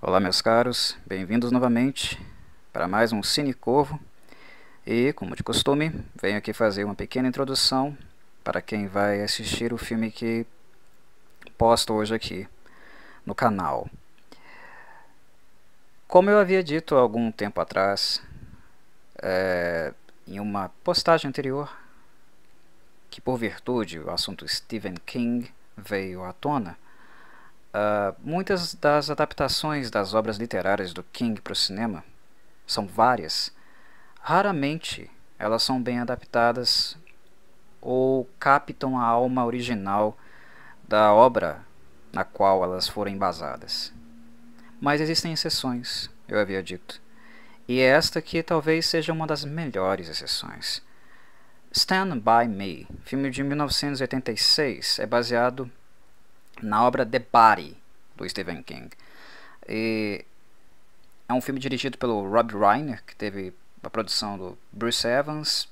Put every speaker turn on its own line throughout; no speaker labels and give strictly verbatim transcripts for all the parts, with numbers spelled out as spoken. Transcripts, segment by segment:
Olá, meus caros, bem-vindos novamente para mais um Cine Corvo. E, como de costume, venho aqui fazer uma pequena introdução para quem vai assistir o filme que posto hoje aqui no canal. Como eu havia dito há algum tempo atrás, é, em uma postagem anterior, que por virtude o assunto Stephen King veio à tona, Uh, muitas das adaptações das obras literárias do King para o cinema, são várias, raramente elas são bem adaptadas ou captam a alma original da obra na qual elas foram embasadas. Mas existem exceções, eu havia dito, e esta aqui talvez seja uma das melhores exceções. Stand By Me, filme de mil novecentos e oitenta e seis, é baseado na obra The Body, do Stephen King. E é um filme dirigido pelo Rob Reiner, que teve a produção do Bruce Evans,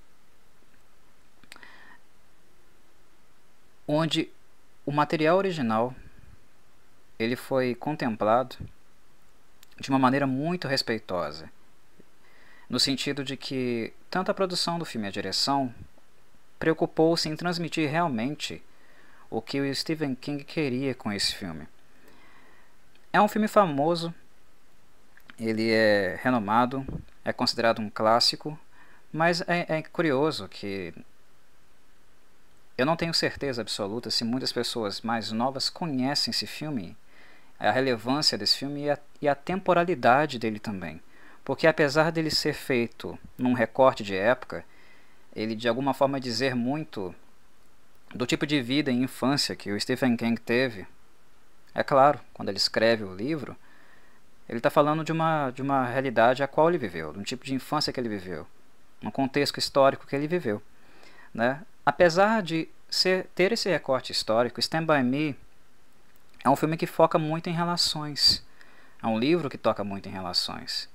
onde o material original ele foi contemplado de uma maneira muito respeitosa, no sentido de que tanto a produção do filme e a direção preocupou-se em transmitir realmente o que o Stephen King queria com esse filme. É um filme famoso, ele é renomado, é considerado um clássico, mas é, é curioso que eu não tenho certeza absoluta se muitas pessoas mais novas conhecem esse filme, a relevância desse filme e a, e a temporalidade dele também. Porque apesar dele ser feito num recorte de época, ele de alguma forma dizer muito do tipo de vida e infância que o Stephen King teve. É claro, quando ele escreve o livro, ele está falando de uma, de uma realidade a qual ele viveu, de um tipo de infância que ele viveu, um contexto histórico que ele viveu, né? Apesar de ser, ter esse recorte histórico, Stand By Me é um filme que foca muito em relações, é um livro que toca muito em relações,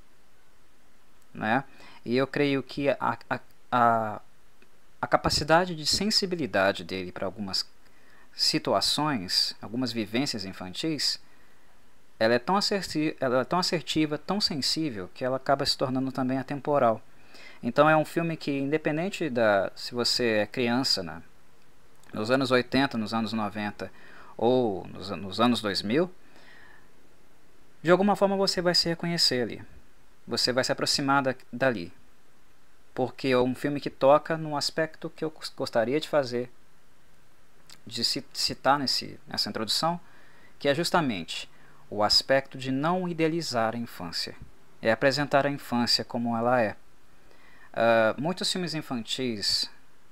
né? E eu creio que a, a, a A capacidade de sensibilidade dele para algumas situações, algumas vivências infantis, ela é, tão assertiva, ela é tão assertiva, tão sensível, que ela acaba se tornando também atemporal. Então é um filme que, independente da se você é criança, né, nos anos oitenta, nos anos noventa ou nos, nos anos dois mil, de alguma forma você vai se reconhecer ali. Você vai se aproximar da, dali. Porque é um filme que toca num aspecto que eu gostaria de fazer, de citar nesse, nessa introdução, que é justamente o aspecto de não idealizar a infância, é apresentar a infância como ela é. Uh, muitos filmes infantis,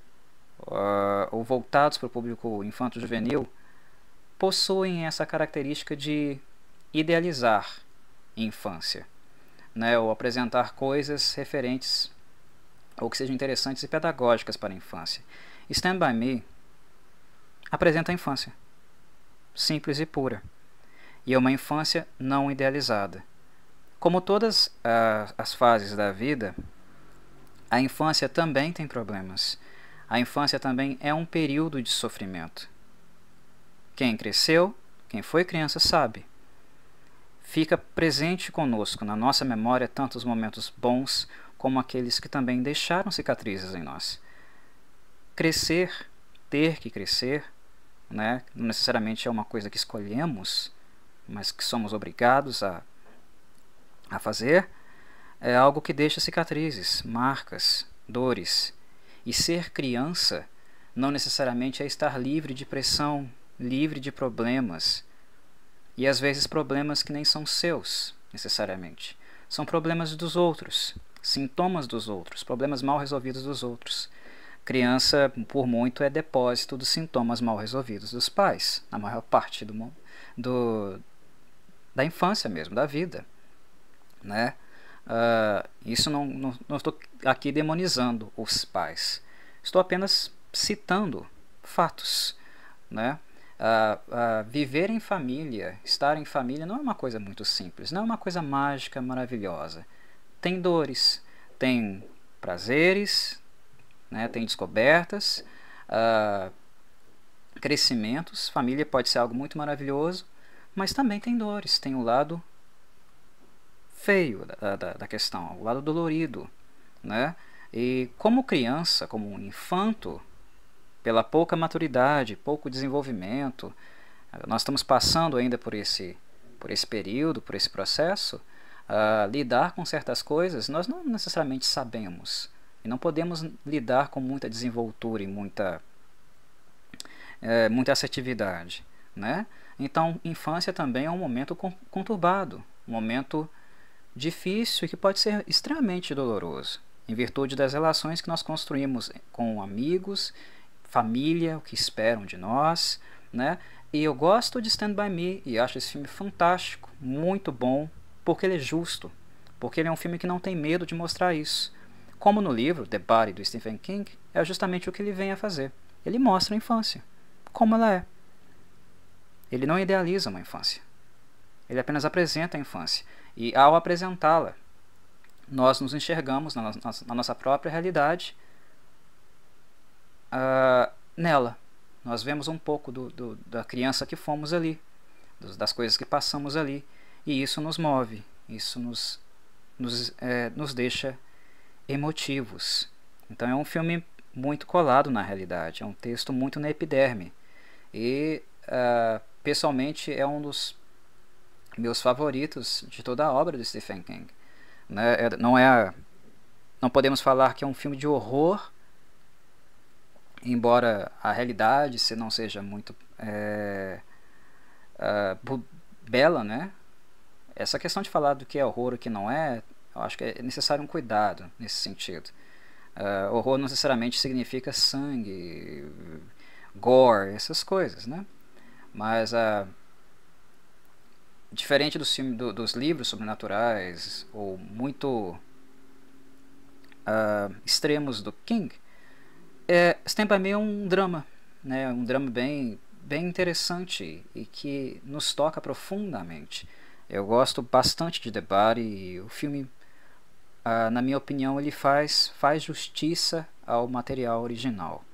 uh, ou voltados para o público infanto-juvenil, possuem essa característica de idealizar a infância, né, ou apresentar coisas referentes ou que sejam interessantes e pedagógicas para a infância. Stand By Me apresenta a infância, simples e pura, e é uma infância não idealizada. Como todas uh, as fases da vida, a infância também tem problemas. A infância também é um período de sofrimento. Quem cresceu, quem foi criança sabe. Fica presente conosco, na nossa memória, tanto os momentos bons como aqueles que também deixaram cicatrizes em nós. Crescer, ter que crescer, né, não necessariamente é uma coisa que escolhemos, mas que somos obrigados a, a fazer, é algo que deixa cicatrizes, marcas, dores. E ser criança não necessariamente é estar livre de pressão, livre de problemas, e às vezes problemas que nem são seus, necessariamente. São problemas dos outros, sintomas dos outros, problemas mal resolvidos dos outros. Criança, por muito, é depósito dos sintomas mal resolvidos dos pais, na maior parte do, do, da infância mesmo, da vida, né? Uh, isso não, não, não estou aqui demonizando os pais, estou apenas citando fatos, né? Uh, uh, viver em família, estar em família não é uma coisa muito simples, não é uma coisa mágica, maravilhosa. Tem dores, tem prazeres, né, tem descobertas, uh, crescimentos. Família pode ser algo muito maravilhoso, mas também tem dores, tem o lado feio da, da, da questão, o lado dolorido, né? E como criança, como um infanto, pela pouca maturidade, pouco desenvolvimento, nós estamos passando ainda por esse, por esse período, por esse processo, uh, lidar com certas coisas nós não necessariamente sabemos, e não podemos lidar com muita desenvoltura e muita, é, muita assertividade, né? Então, infância também é um momento conturbado, um momento difícil e que pode ser extremamente doloroso, em virtude das relações que nós construímos com amigos, família, o que esperam de nós, né? E eu gosto de Stand By Me e acho esse filme fantástico, muito bom, porque ele é justo, porque ele é um filme que não tem medo de mostrar isso. Como no livro The Body, do Stephen King, é justamente o que ele vem a fazer. Ele mostra a infância, como ela é. Ele não idealiza uma infância. Ele apenas apresenta a infância. E ao apresentá-la, nós nos enxergamos na, na, na nossa própria realidade uh, nela. Nós vemos um pouco do, do, da criança que fomos ali, dos, das coisas que passamos ali. E isso nos move, isso nos, nos, é, nos deixa emotivos. Então é um filme muito colado na realidade, é um texto muito na epiderme. E uh, pessoalmente é um dos meus favoritos de toda a obra de Stephen King, né? É, não é, não podemos falar que é um filme de horror, embora a realidade se não seja muito é, uh, bela, né? Essa questão de falar do que é horror e o que não é, eu acho que é necessário um cuidado nesse sentido. Uh, horror não necessariamente significa sangue, gore, essas coisas, né? Mas uh, diferente dos, filmes, do, dos livros sobrenaturais ou muito uh, extremos do King, é, Stand By Me é um drama, né? Um drama bem, bem interessante e que nos toca profundamente. Eu gosto bastante de The Body e o filme, uh, na minha opinião, ele faz, faz justiça ao material original.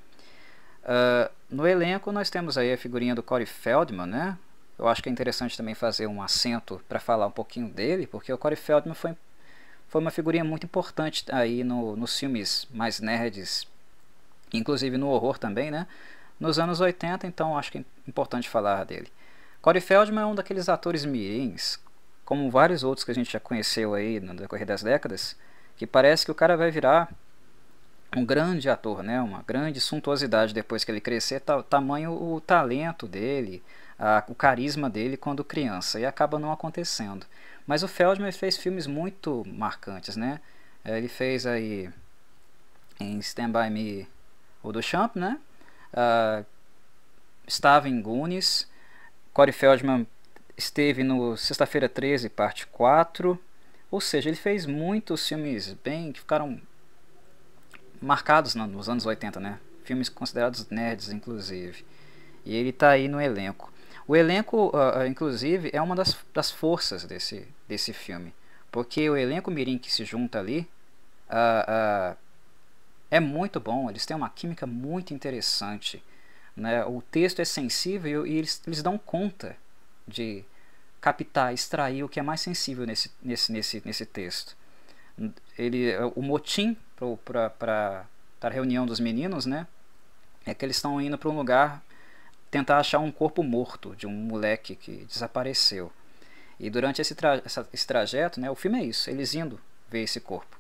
Uh, no elenco nós temos aí a figurinha do Corey Feldman, né? Eu acho que é interessante também fazer um acento para falar um pouquinho dele, porque o Corey Feldman foi, foi uma figurinha muito importante aí no, nos filmes mais nerds, inclusive no horror também, né? Nos anos oitenta, então acho que é importante falar dele. Corey Feldman é um daqueles atores mirins, como vários outros que a gente já conheceu aí no decorrer das décadas, que parece que o cara vai virar um grande ator, né? Uma grande suntuosidade depois que ele crescer, ta tamanho o talento dele, a, o carisma dele quando criança, e acaba não acontecendo. Mas o Feldman fez filmes muito marcantes, né? Ele fez aí em Stand By Me o do Champ, né? Uh, estava em Goonies. Corey Feldman esteve no Sexta-feira treze, parte quatro. Ou seja, ele fez muitos filmes bem que ficaram marcados nos anos oitenta, né? Filmes considerados nerds, inclusive. E ele está aí no elenco. O elenco, uh, inclusive, é uma das, das forças desse, desse filme. Porque o elenco mirim que se junta ali uh, uh, é muito bom. Eles têm uma química muito interessante, né? O texto é sensível e eles, eles dão conta de captar, extrair o que é mais sensível nesse, nesse, nesse, nesse texto. Ele, o motim para a reunião dos meninos, né, é que eles estão indo para um lugar tentar achar um corpo morto de um moleque que desapareceu. E durante esse, tra essa, esse trajeto, né, o filme é isso, eles indo ver esse corpo.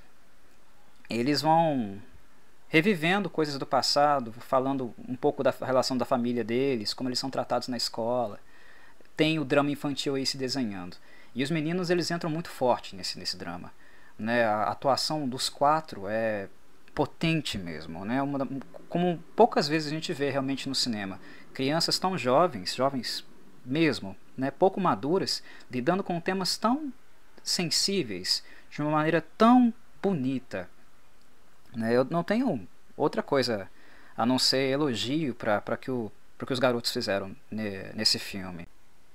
Eles vão revivendo coisas do passado, falando um pouco da relação da família deles, como eles são tratados na escola. Tem o drama infantil aí se desenhando. E os meninos, eles entram muito forte nesse, nesse drama, né? A atuação dos quatro é potente mesmo, né? Uma, como poucas vezes a gente vê realmente no cinema. Crianças tão jovens, jovens mesmo, né? Pouco maduras, lidando com temas tão sensíveis, de uma maneira tão bonita, né? Eu não tenho outra coisa a não ser elogio para que, o, que os garotos fizeram ne, nesse filme.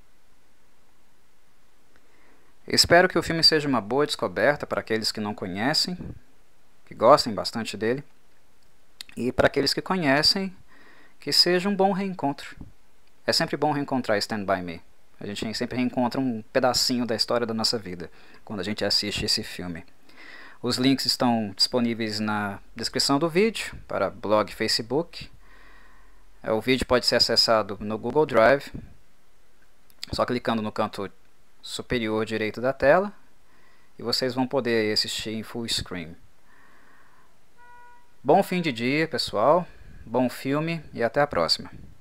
Espero que o filme seja uma boa descoberta para aqueles que não conhecem, que gostem bastante dele, e para aqueles que conhecem, que seja um bom reencontro. É sempre bom reencontrar Stand By Me. A gente sempre reencontra um pedacinho da história da nossa vida quando a gente assiste esse filme. Os links estão disponíveis na descrição do vídeo para blog e Facebook. O vídeo pode ser acessado no Google Drive, só clicando no canto superior direito da tela, e vocês vão poder assistir em full screen. Bom fim de dia, pessoal, bom filme e até a próxima.